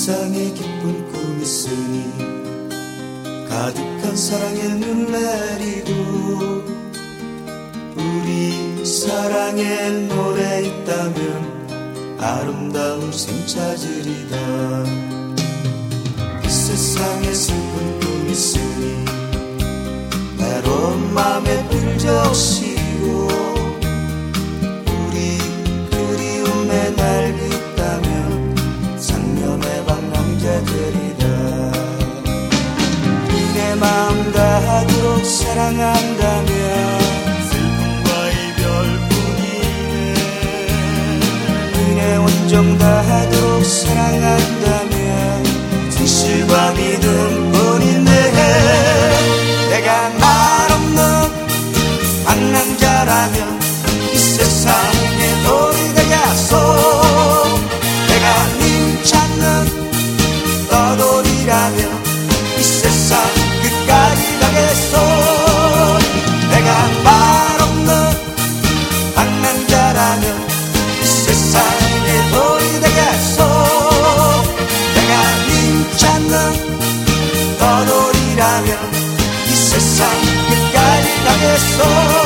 세상에 기쁜 꿈이 있으니 가득한 사랑의 눈 내리고 우리 사랑의 노래 있다면 아름다운 생 찾으리다. 이 세상에 슬픈 꿈이 있으니 외로운 맘에 불 적시고 우리 그리움의 날이 있다면 상념의 방 남자들이다. 내 마음 다하도록 사랑한다면 슬픔과 이별뿐이네. 은혜 온정 다하도록 사랑한다면 진실과 믿음뿐이네. 내가 말 없는 방랑자라면 이 세상에 돌이 되겠소. 내가 님 찾는 떠돌이라면 이 세상 끝까지 가겠소. 내가 말 없는 방랑자라면 이 세상에 돌이 되겠소. 내가 님 찾는 떠돌이라면 이 세상 끝까지 가겠소.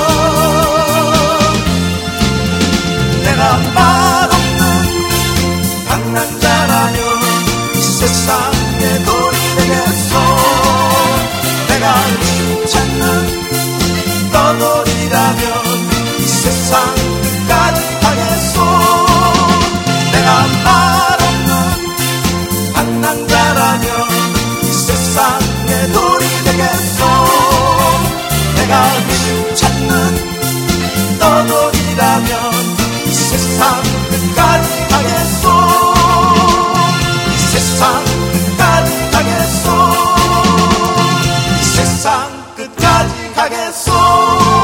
내가 말 없는 방랑자라면 이 세상에 돌이 되겠소. 내가 님 찾는 떠돌이라면 이 세상 끝까지 가겠소. 내가 말 없는 방랑자라면 이 세상에 돌이 되겠소. 내가 님 찾는 떠돌이라면 이 세상 끝까지 가겠소. 이 세상 끝까지 가겠소. 이 세상 끝까지 가겠소.